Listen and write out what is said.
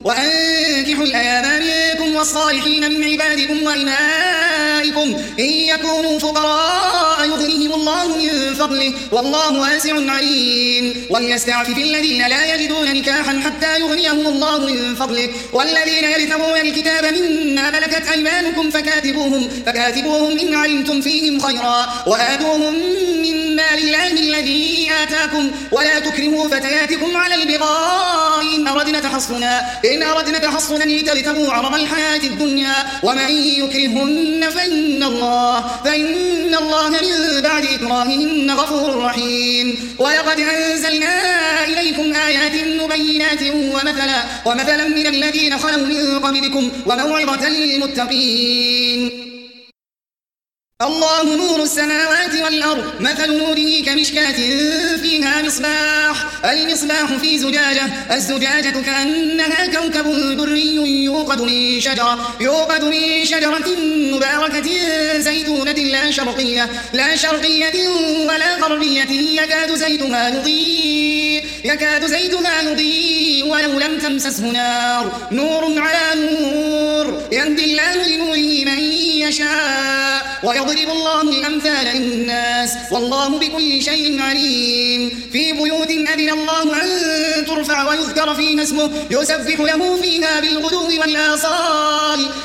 وأنكحوا الأيام منكم والصالحين من عبادكم وإمائكم إن يكونوا فقراء يغنيهم الله من فضله والله واسع عليم وليستعفف الذين لا يجدون نكاحا حتى يغنيهم الله من فضله والذين يبتغون الكتاب مما ملكت أيمانكم فكاتبوهم إن علمتم فيهم خيرا وآتوهم مما لله الذي آتاكم ولا تكرهوا فتياتكم على البغاء إن أردنا تحصنا لتبتغوا عرض الحياة الدنيا ومن يكرهن فإن الله من بعد إكراههن غفور رحيم ولقد أنزلنا إليكم آيات مبينات ومثلا من الذين خلوا من قبلكم وموعظة للمتقين الله نور السماوات والأرض مثل نوره كمشكاة فيها المصباح في زجاجة الزجاجة كأنها كوكب دري يوقد من شجرة مباركة زيتونة لا شرقية ولا غربية يكاد زيتها يضيء ولو لم تمسسه نار نور على نور يهدي الله لنوره من يشاء ويضرب الله الأمثال للناس والله بكل شيء عليم في بيوت أذن الله أن ترفع ويذكر فيها اسمه يسبح له فيها بالغدو والآصال